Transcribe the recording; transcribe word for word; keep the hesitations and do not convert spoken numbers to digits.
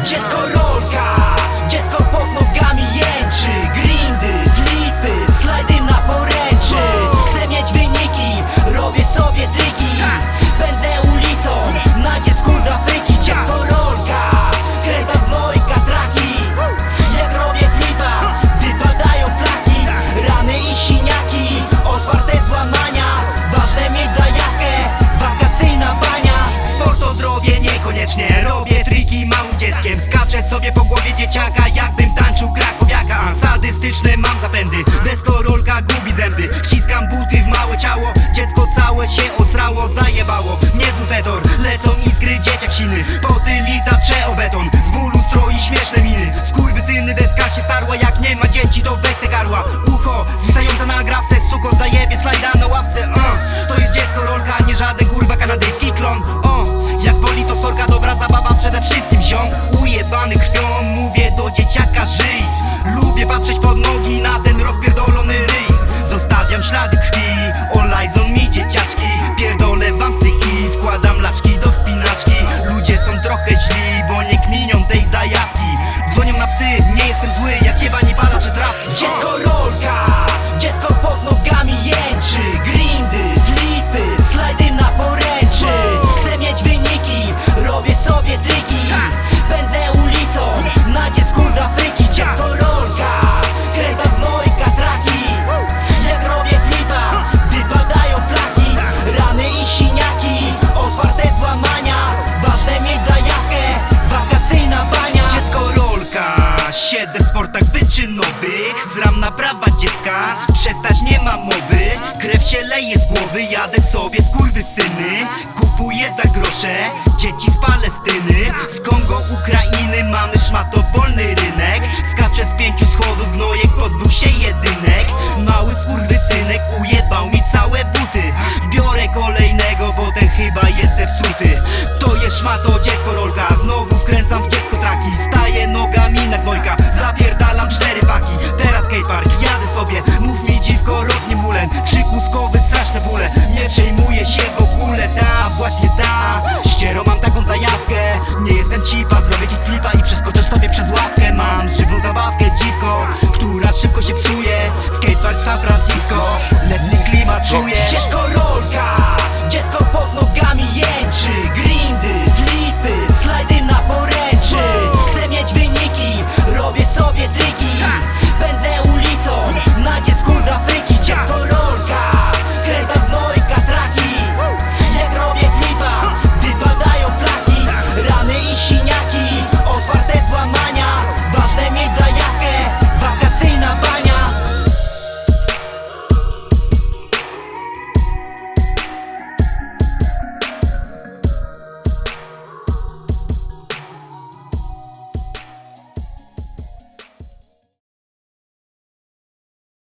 Dziecko rolka, dziecko pod nogami jęczy. Grindy, flipy, slajdy na poręczy. Chcę mieć wyniki, robię sobie triki. Pędzę ulicą, na dziecku z Afryki. Dziecko rolka, kręca gnojka traki. Jak robię flipa, wypadają flaki. Rany i siniaki, otwarte złamania. Ważne mieć zajawkę, wakacyjna bania. Sport o zdrowie niekoniecznie, robię triki małym dzieckiem. Skaczę sobie po głowie dzieciaka, jakbym tańczył krakowiaka. Sadystyczne mam zapędy, deskorolka gubi zęby. Wciskam buty w małe ciało, dziecko całe się osrało, zajebało. Niezły fedor, lecą iskry, dzieciak siny. Potylica trze o beton, z bólu stroi śmieszne miny. Skurwysyny, deska się starła, jak nie ma dzieci to weź se garła. Ucho, zwisająca na grafce, suko zajebie slajda na łapce. uh. To jest dziecko rolka, nie żaden kurwa kanadyjski klon. uh. Jak boli to sorka, dobra zabawa przede wszystkim ziom. Ujebany krwią, mówię do dzieciaka żyj. Lubię patrzeć pod nogi na ten rozpierdolony ryj. Zostawiam ślady krwi, olajzą mi dzieciaczki. Pierdolę wamsy i wkładam laczki do wspinaczki. Ludzie są trochę źli, bo nie kminią tej zajawki. Dzwonią na psy, nie jestem zły, jak jebani palacze trawki. Dziecko rolka, dziecko pod nogami jęczy. Grindy, flipy, slajdy na poręczy. Chcę mieć wyniki, robię sobie triki. Pędzę ulicą, na dziecku z Afryki. Dziecko rolka, kręca gnojka traki. Jak robię flipa, wypadają flaki. Rany i siniaki, otwarte złamania. Ważne mieć zajawkę, wakacyjna bania. Dziecko rolka, siedzę w sportach wyczynowych. Zram na prawa dziecka, przestać nie ma mowy. Krew się leje z głowy, jadę sobie skurwysyny. Kupuję za grosze, dzieci z Palestyny. Z Kongo, Ukrainy, mamy szmato wolny rynek. Skaczę z pięciu schodów, gnojek pozbył się jedynek. Mały skurwysynek ujebał mi całe buty. Biorę kolejnego, bo ten chyba jest zepsuty. To jest szmato, dziecko rolka, znowu wkręcam w dziecko traki. Staję nogami na gnojka, zapierdalam cztery paki. Teraz skatepark, jadę sobie, mów mi dziwko, rodnie mulen. Krzyk łuskowy, straszne bóle, nie przejmuję się w ogóle. Ta, właśnie ta, ściero mam taką zajawkę. Nie jestem cipa, zrobię ci flipa i przeskoczysz sobie przez ławkę. Mam żywą zabawkę, dziwko, która szybko się psuje.